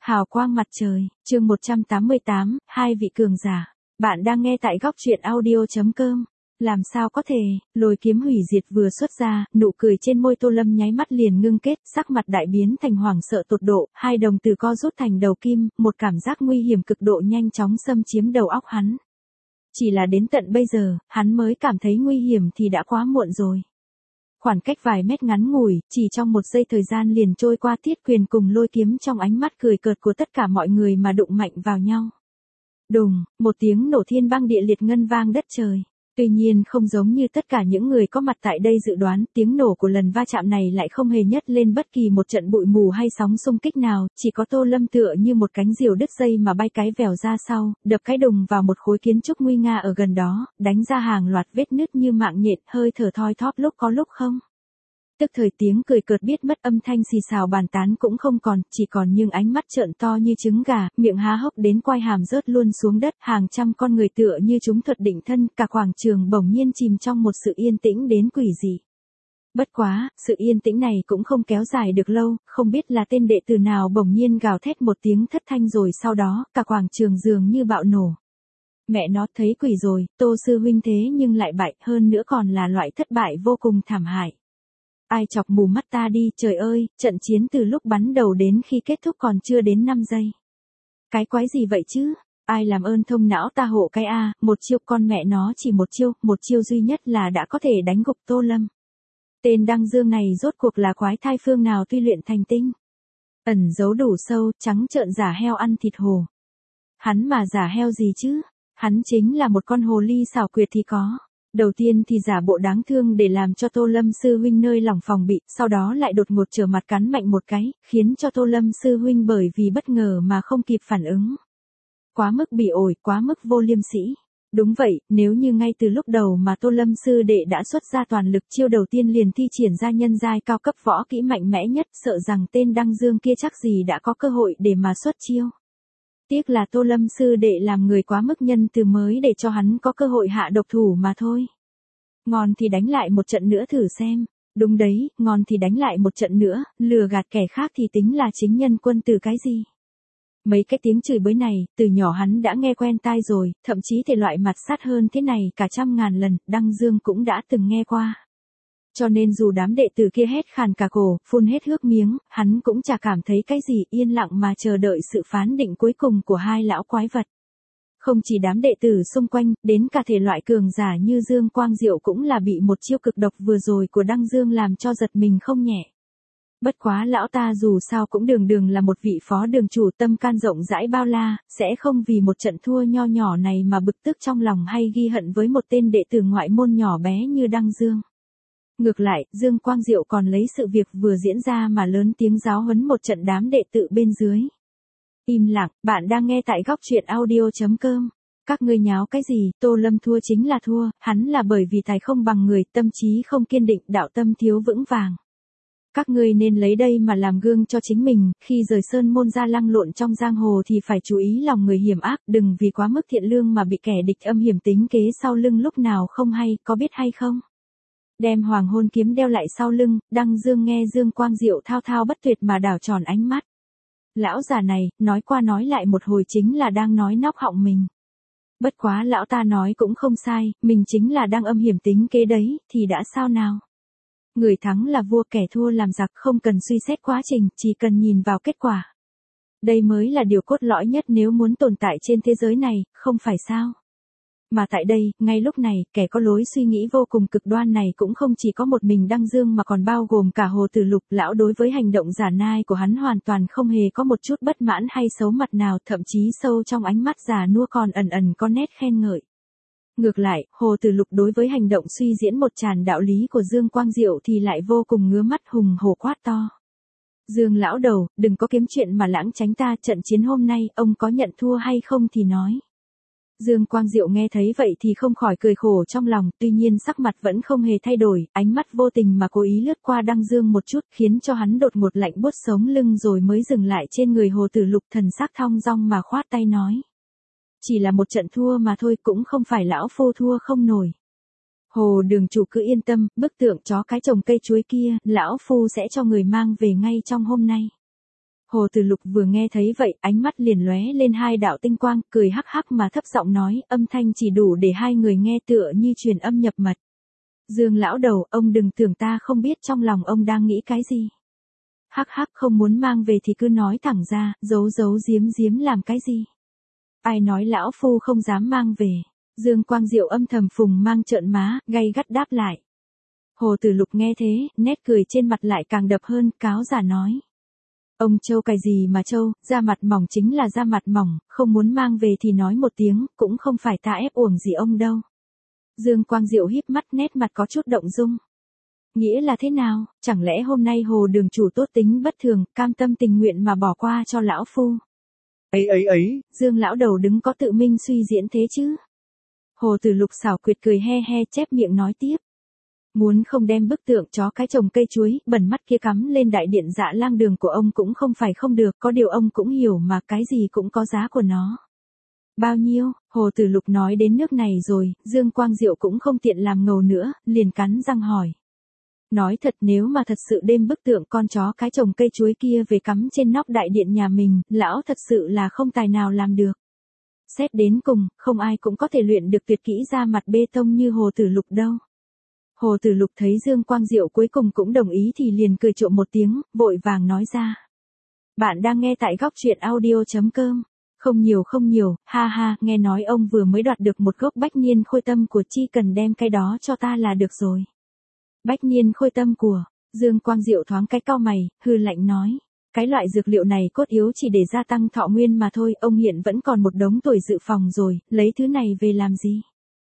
Hào quang mặt trời, chương 188, hai vị cường giả. Bạn đang nghe tại góc truyện audio.com. Làm sao có thể, lôi kiếm hủy diệt vừa xuất ra, nụ cười trên môi Tô Lâm nháy mắt liền ngưng kết, sắc mặt đại biến thành hoảng sợ tột độ, hai đồng tử co rút thành đầu kim, một cảm giác nguy hiểm cực độ nhanh chóng xâm chiếm đầu óc hắn. Chỉ là đến tận bây giờ, hắn mới cảm thấy nguy hiểm thì đã quá muộn rồi. Khoảng cách vài mét ngắn ngủi, chỉ trong một giây thời gian liền trôi qua, Thiết Quyền cùng lôi kiếm trong ánh mắt cười cợt của tất cả mọi người mà đụng mạnh vào nhau. Đùng, một tiếng nổ thiên băng địa liệt ngân vang đất trời. Tuy nhiên không giống như tất cả những người có mặt tại đây dự đoán, tiếng nổ của lần va chạm này lại không hề nhấc lên bất kỳ một trận bụi mù hay sóng xung kích nào, chỉ có Tô Lâm tựa như một cánh diều đứt dây mà bay cái vèo ra sau, đập cái đùng vào một khối kiến trúc nguy nga ở gần đó, đánh ra hàng loạt vết nứt như mạng nhện, hơi thở thoi thóp lúc có lúc không. Tức thời tiếng cười cợt biết mất, âm thanh xì xào bàn tán cũng không còn, chỉ còn nhưng ánh mắt trợn to như trứng gà, miệng há hốc đến quai hàm rớt luôn xuống đất, hàng trăm con người tựa như chúng thuật định thân, cả quảng trường bỗng nhiên chìm trong một sự yên tĩnh đến quỷ dị. Bất quá, sự yên tĩnh này cũng không kéo dài được lâu, không biết là tên đệ tử nào bỗng nhiên gào thét một tiếng thất thanh rồi sau đó, cả quảng trường dường như bạo nổ. Mẹ nó, thấy quỷ rồi, Tô sư huynh thế nhưng lại bại, hơn nữa còn là loại thất bại vô cùng thảm hại. Ai chọc mù mắt ta đi, trời ơi, trận chiến từ lúc bắn đầu đến khi kết thúc còn chưa đến 5 giây. Cái quái gì vậy chứ? Ai làm ơn thông não ta hộ cái a, một chiêu, con mẹ nó chỉ một chiêu duy nhất là đã có thể đánh gục Tô Lâm. Tên Đăng Dương này rốt cuộc là quái thai phương nào tuy luyện thành tinh. Ẩn giấu đủ sâu, trắng trợn giả heo ăn thịt hồ. Hắn mà giả heo gì chứ? Hắn chính là một con hồ ly xảo quyệt thì có. Đầu tiên thì giả bộ đáng thương để làm cho Tô Lâm sư huynh nơi lòng phòng bị, sau đó lại đột ngột trở mặt cắn mạnh một cái, khiến cho Tô Lâm sư huynh bởi vì bất ngờ mà không kịp phản ứng. Quá mức bỉ ổi, quá mức vô liêm sỉ. Đúng vậy, nếu như ngay từ lúc đầu mà Tô Lâm sư đệ đã xuất ra toàn lực, chiêu đầu tiên liền thi triển ra nhân giai cao cấp võ kỹ mạnh mẽ nhất, sợ rằng tên Đăng Dương kia chắc gì đã có cơ hội để mà xuất chiêu. Tiếc là Tô Lâm sư đệ làm người quá mức nhân từ mới để cho hắn có cơ hội hạ độc thủ mà thôi. Ngon thì đánh lại một trận nữa thử xem. Đúng đấy, ngon thì đánh lại một trận nữa, lừa gạt kẻ khác thì tính là chính nhân quân tử cái gì. Mấy cái tiếng chửi bới này, từ nhỏ hắn đã nghe quen tai rồi, thậm chí thể loại mặt sát hơn thế này cả trăm ngàn lần, Đăng Dương cũng đã từng nghe qua. Cho nên dù đám đệ tử kia hét khàn cả cổ, phun hết nước miếng, hắn cũng chả cảm thấy cái gì, yên lặng mà chờ đợi sự phán định cuối cùng của hai lão quái vật. Không chỉ đám đệ tử xung quanh, đến cả thể loại cường giả như Dương Quang Diệu cũng là bị một chiêu cực độc vừa rồi của Đăng Dương làm cho giật mình không nhẹ. Bất quá lão ta dù sao cũng đường đường là một vị phó đường chủ tâm can rộng rãi bao la, sẽ không vì một trận thua nho nhỏ này mà bực tức trong lòng hay ghi hận với một tên đệ tử ngoại môn nhỏ bé như Đăng Dương. Ngược lại, Dương Quang Diệu còn lấy sự việc vừa diễn ra mà lớn tiếng giáo huấn một trận đám đệ tử bên dưới. Im lặng, bạn đang nghe tại góc truyện audio.com. Các ngươi nháo cái gì, Tô Lâm thua chính là thua, hắn là bởi vì tài không bằng người, tâm trí không kiên định, đạo tâm thiếu vững vàng. Các ngươi nên lấy đây mà làm gương cho chính mình, khi rời sơn môn ra lăng lộn trong giang hồ thì phải chú ý lòng người hiểm ác, đừng vì quá mức thiện lương mà bị kẻ địch âm hiểm tính kế sau lưng lúc nào không hay, có biết hay không? Đem hoàng hôn kiếm đeo lại sau lưng, Đăng Dương nghe Dương Quang Diệu thao thao bất tuyệt mà đảo tròn ánh mắt. Lão già này, nói qua nói lại một hồi chính là đang nói nóc họng mình. Bất quá lão ta nói cũng không sai, mình chính là đang âm hiểm tính kế đấy, thì đã sao nào? Người thắng là vua, kẻ thua làm giặc, không cần suy xét quá trình, chỉ cần nhìn vào kết quả. Đây mới là điều cốt lõi nhất nếu muốn tồn tại trên thế giới này, không phải sao? Mà tại đây, ngay lúc này, kẻ có lối suy nghĩ vô cùng cực đoan này cũng không chỉ có một mình Đăng Dương mà còn bao gồm cả Hồ Tử Lục. Lão đối với hành động giả nai của hắn hoàn toàn không hề có một chút bất mãn hay xấu mặt nào, thậm chí sâu trong ánh mắt già nua còn ẩn ẩn có nét khen ngợi. Ngược lại, Hồ Tử Lục đối với hành động suy diễn một tràn đạo lý của Dương Quang Diệu thì lại vô cùng ngứa mắt, hùng hổ quát to. Dương lão đầu, đừng có kiếm chuyện mà lãng tránh ta, trận chiến hôm nay, ông có nhận thua hay không thì nói. Dương Quang Diệu nghe thấy vậy thì không khỏi cười khổ trong lòng, tuy nhiên sắc mặt vẫn không hề thay đổi, ánh mắt vô tình mà cố ý lướt qua Đăng Dương một chút, khiến cho hắn đột ngột lạnh buốt sống lưng rồi mới dừng lại trên người Hồ Tử Lục, thần sắc thong dong mà khoát tay nói. Chỉ là một trận thua mà thôi, cũng không phải lão phu thua không nổi. Hồ đường chủ cứ yên tâm, bức tượng chó cái trồng cây chuối kia, lão phu sẽ cho người mang về ngay trong hôm nay. Hồ Tử Lục vừa nghe thấy vậy, ánh mắt liền lóe lên hai đạo tinh quang, cười hắc hắc mà thấp giọng nói, âm thanh chỉ đủ để hai người nghe tựa như truyền âm nhập mật. Dương lão đầu, ông đừng tưởng ta không biết trong lòng ông đang nghĩ cái gì. Hắc hắc, không muốn mang về thì cứ nói thẳng ra, giấu giấu giếm giếm làm cái gì. Ai nói lão phu không dám mang về. Dương Quang Diệu âm thầm phùng mang trợn má, gay gắt đáp lại. Hồ Tử Lục nghe thế, nét cười trên mặt lại càng đập hơn, cáo giả nói. Ông Châu cái gì mà Châu, da mặt mỏng chính là da mặt mỏng, không muốn mang về thì nói một tiếng, cũng không phải ta ép uổng gì ông đâu. Dương Quang Diệu híp mắt, nét mặt có chút động dung. Nghĩa là thế nào, chẳng lẽ hôm nay Hồ đường chủ tốt tính bất thường, cam tâm tình nguyện mà bỏ qua cho lão phu. Ấy, Dương lão đầu đứng có tự minh suy diễn thế chứ. Hồ Tử Lục xảo quyệt cười he he chép miệng nói tiếp. Muốn không đem bức tượng chó cái trồng cây chuối, bẩn mắt kia cắm lên đại điện Dạ Lang Đường của ông cũng không phải không được, có điều ông cũng hiểu mà cái gì cũng có giá của nó. Bao nhiêu, Hồ Tử Lục nói đến nước này rồi, Dương Quang Diệu cũng không tiện làm ngầu nữa, liền cắn răng hỏi. Nói thật nếu mà thật sự đem bức tượng con chó cái trồng cây chuối kia về cắm trên nóc đại điện nhà mình, lão thật sự là không tài nào làm được. Xét đến cùng, không ai cũng có thể luyện được tuyệt kỹ ra mặt bê tông như Hồ Tử Lục đâu. Hồ Tử Lục thấy Dương Quang Diệu cuối cùng cũng đồng ý thì liền cười trộm một tiếng, vội vàng nói ra. Bạn đang nghe tại góc truyện audio.com. Không nhiều, ha ha, nghe nói ông vừa mới đoạt được một gốc bách niên khôi tâm của, chỉ cần đem cái đó cho ta là được rồi. Bách niên khôi tâm của, Dương Quang Diệu thoáng cái cau mày, hư lạnh nói. Cái loại dược liệu này cốt yếu chỉ để gia tăng thọ nguyên mà thôi, ông hiện vẫn còn một đống tuổi dự phòng rồi, lấy thứ này về làm gì?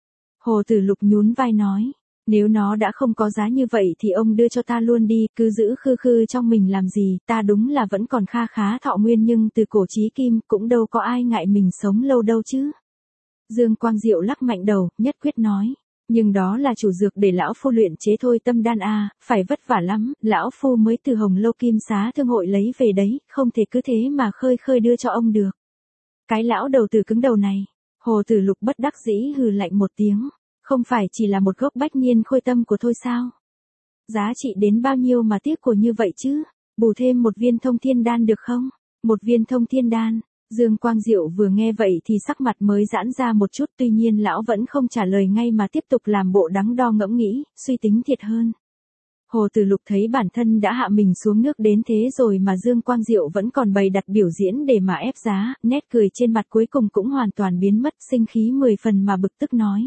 Hồ Tử Lục nhún vai nói. Nếu nó đã không có giá như vậy thì ông đưa cho ta luôn đi, cứ giữ khư khư trong mình làm gì, ta đúng là vẫn còn kha khá thọ nguyên nhưng từ cổ chí kim cũng đâu có ai ngại mình sống lâu đâu chứ. Dương Quang Diệu lắc mạnh đầu, nhất quyết nói. Nhưng đó là chủ dược để lão phu luyện chế thôi tâm đan a, phải vất vả lắm, lão phu mới từ Hồng Lâu Kim Xá thương hội lấy về đấy, không thể cứ thế mà khơi khơi đưa cho ông được. Cái lão đầu tử cứng đầu này, Hồ Tử Lục bất đắc dĩ hừ lạnh một tiếng. Không phải chỉ là một gốc bách niên khôi tâm của thôi sao? Giá trị đến bao nhiêu mà tiếc của như vậy chứ? Bù thêm một viên thông thiên đan được không? Một viên thông thiên đan. Dương Quang Diệu vừa nghe vậy thì sắc mặt mới giãn ra một chút, tuy nhiên lão vẫn không trả lời ngay mà tiếp tục làm bộ đắn đo ngẫm nghĩ, suy tính thiệt hơn. Hồ Tử Lục thấy bản thân đã hạ mình xuống nước đến thế rồi mà Dương Quang Diệu vẫn còn bày đặt biểu diễn để mà ép giá, nét cười trên mặt cuối cùng cũng hoàn toàn biến mất, sinh khí 10 phần mà bực tức nói.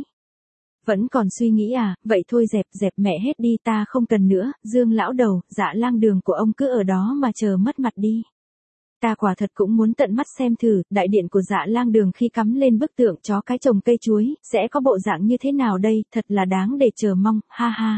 Vẫn còn suy nghĩ à, vậy thôi dẹp mẹ hết đi, ta không cần nữa, Dương lão đầu, Dạ Lang Đường của ông cứ ở đó mà chờ mất mặt đi. Ta quả thật cũng muốn tận mắt xem thử, đại điện của Dạ Lang Đường khi cắm lên bức tượng chó cái trồng cây chuối, sẽ có bộ dạng như thế nào đây, thật là đáng để chờ mong, ha ha.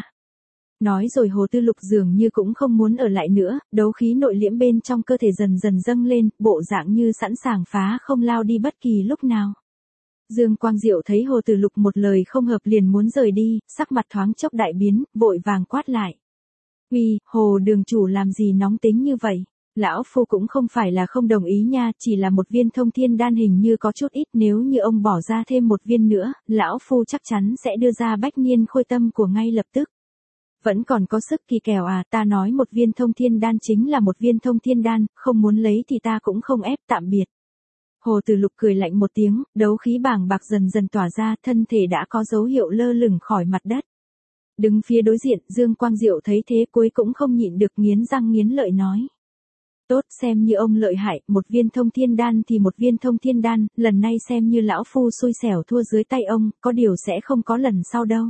Nói rồi Hồ Tử Lục dường như cũng không muốn ở lại nữa, đấu khí nội liễm bên trong cơ thể dần dần dâng lên, bộ dạng như sẵn sàng phá không lao đi bất kỳ lúc nào. Dương Quang Diệu thấy Hồ Tử Lục một lời không hợp liền muốn rời đi, sắc mặt thoáng chốc đại biến, vội vàng quát lại. Uy, Hồ đường chủ làm gì nóng tính như vậy? Lão phu cũng không phải là không đồng ý nha, chỉ là một viên thông thiên đan hình như có chút ít, nếu như ông bỏ ra thêm một viên nữa, lão phu chắc chắn sẽ đưa ra bách niên khôi tâm của ngay lập tức. Vẫn còn có sức kỳ kèo à, ta nói một viên thông thiên đan chính là một viên thông thiên đan, không muốn lấy thì ta cũng không ép, tạm biệt. Hồ Tử Lục cười lạnh một tiếng, đấu khí bàng bạc dần dần tỏa ra, thân thể đã có dấu hiệu lơ lửng khỏi mặt đất. Đứng phía đối diện, Dương Quang Diệu thấy thế cuối cũng không nhịn được nghiến răng nghiến lợi nói. Tốt, xem như ông lợi hại, một viên thông thiên đan thì một viên thông thiên đan, lần này xem như lão phu xui xẻo thua dưới tay ông, có điều sẽ không có lần sau đâu.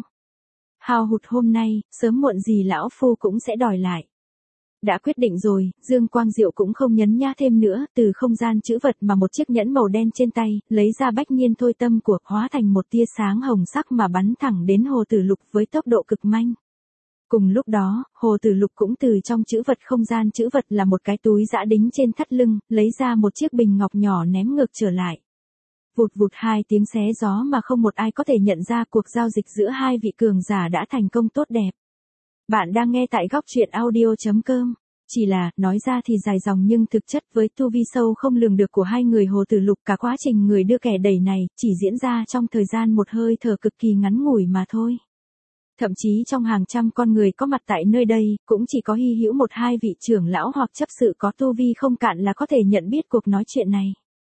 Hao hụt hôm nay, sớm muộn gì lão phu cũng sẽ đòi lại. Đã quyết định rồi, Dương Quang Diệu cũng không nhấn nhá thêm nữa, từ không gian trữ vật mà một chiếc nhẫn màu đen trên tay, lấy ra bách niên thôi tâm của, hóa thành một tia sáng hồng sắc mà bắn thẳng đến Hồ Tử Lục với tốc độ cực nhanh. Cùng lúc đó, Hồ Tử Lục cũng từ trong trữ vật không gian trữ vật là một cái túi giã đính trên thắt lưng, lấy ra một chiếc bình ngọc nhỏ ném ngược trở lại. Vụt vụt hai tiếng xé gió mà không một ai có thể nhận ra cuộc giao dịch giữa hai vị cường giả đã thành công tốt đẹp. Bạn đang nghe tại góc truyện audio.com. Chỉ là, nói ra thì dài dòng nhưng thực chất với tu vi sâu không lường được của hai người Hồ Tử Lục, cả quá trình người đưa kẻ đẩy này, chỉ diễn ra trong thời gian một hơi thở cực kỳ ngắn ngủi mà thôi. Thậm chí trong hàng trăm con người có mặt tại nơi đây, cũng chỉ có hy hữu một hai vị trưởng lão hoặc chấp sự có tu vi không cạn là có thể nhận biết cuộc nói chuyện này.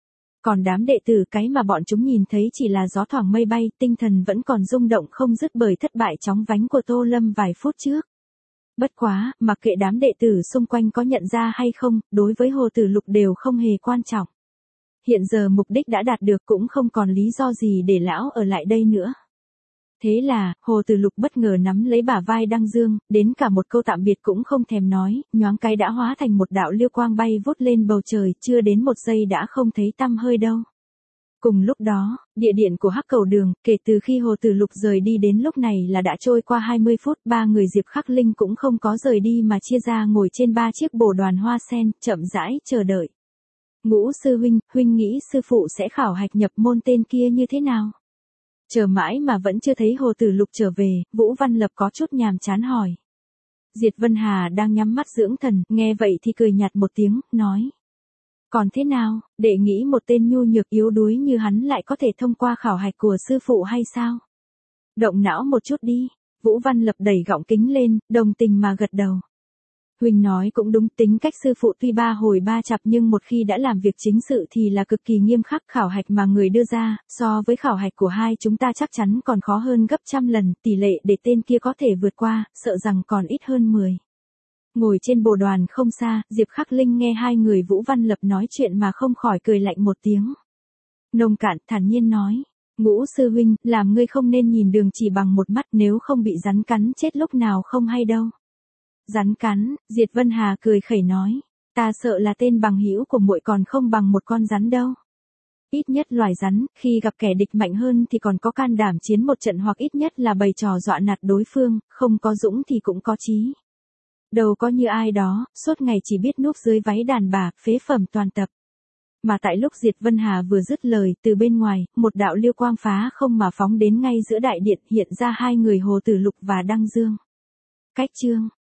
Còn đám đệ tử cái mà bọn chúng nhìn thấy chỉ là gió thoảng mây bay, tinh thần vẫn còn rung động không dứt bởi thất bại chóng vánh của Tô Lâm vài phút trước. Bất quá, mặc kệ đám đệ tử xung quanh có nhận ra hay không, đối với Hồ Tử Lục đều không hề quan trọng. Hiện giờ mục đích đã đạt được cũng không còn lý do gì để lão ở lại đây nữa. Thế là, Hồ Tử Lục bất ngờ nắm lấy bả vai Đăng Dương, đến cả một câu tạm biệt cũng không thèm nói, nhoáng cái đã hóa thành một đạo liêu quang bay vút lên bầu trời, chưa đến một giây đã không thấy tăm hơi đâu. Cùng lúc đó, địa điện của Hắc Cầu Đường, kể từ khi Hồ Tử Lục rời đi đến lúc này là đã trôi qua 20 phút, ba người Diệp Khắc Linh cũng không có rời đi mà chia ra ngồi trên ba chiếc bồ đoàn hoa sen, chậm rãi chờ đợi. Ngũ sư huynh, huynh nghĩ sư phụ sẽ khảo hạch nhập môn tên kia như thế nào? Chờ mãi mà vẫn chưa thấy Hồ Tử Lục trở về, Vũ Văn Lập có chút nhàm chán hỏi. Diệt Vân Hà đang nhắm mắt dưỡng thần, nghe vậy thì cười nhạt một tiếng, nói. Còn thế nào, đệ nghĩ một tên nhu nhược yếu đuối như hắn lại có thể thông qua khảo hạch của sư phụ hay sao? Động não một chút đi, Vũ Văn Lập đẩy gọng kính lên, đồng tình mà gật đầu. Huynh nói cũng đúng, tính cách sư phụ tuy ba hồi ba chặp nhưng một khi đã làm việc chính sự thì là cực kỳ nghiêm khắc, khảo hạch mà người đưa ra, so với khảo hạch của hai chúng ta chắc chắn còn khó hơn gấp trăm lần, tỷ lệ để tên kia có thể vượt qua, sợ rằng còn ít hơn 10. Ngồi trên bồ đoàn không xa, Diệp Khắc Linh nghe hai người Vũ Văn Lập nói chuyện mà không khỏi cười lạnh một tiếng. Nông Cạn thản nhiên nói, Ngũ sư huynh, làm ngươi không nên nhìn đường chỉ bằng một mắt, nếu không bị rắn cắn chết lúc nào không hay đâu. Rắn cắn, Diệt Vân Hà cười khẩy nói, ta sợ là tên bằng hữu của muội còn không bằng một con rắn đâu. Ít nhất loài rắn, khi gặp kẻ địch mạnh hơn thì còn có can đảm chiến một trận hoặc ít nhất là bày trò dọa nạt đối phương, không có dũng thì cũng có chí. Đâu có như ai đó, suốt ngày chỉ biết núp dưới váy đàn bà, phế phẩm toàn tập. Mà tại lúc Diệt Vân Hà vừa dứt lời, từ bên ngoài, một đạo liêu quang phá không mà phóng đến ngay giữa đại điện, hiện ra hai người Hồ Tử Lục và Đăng Dương. Cách chương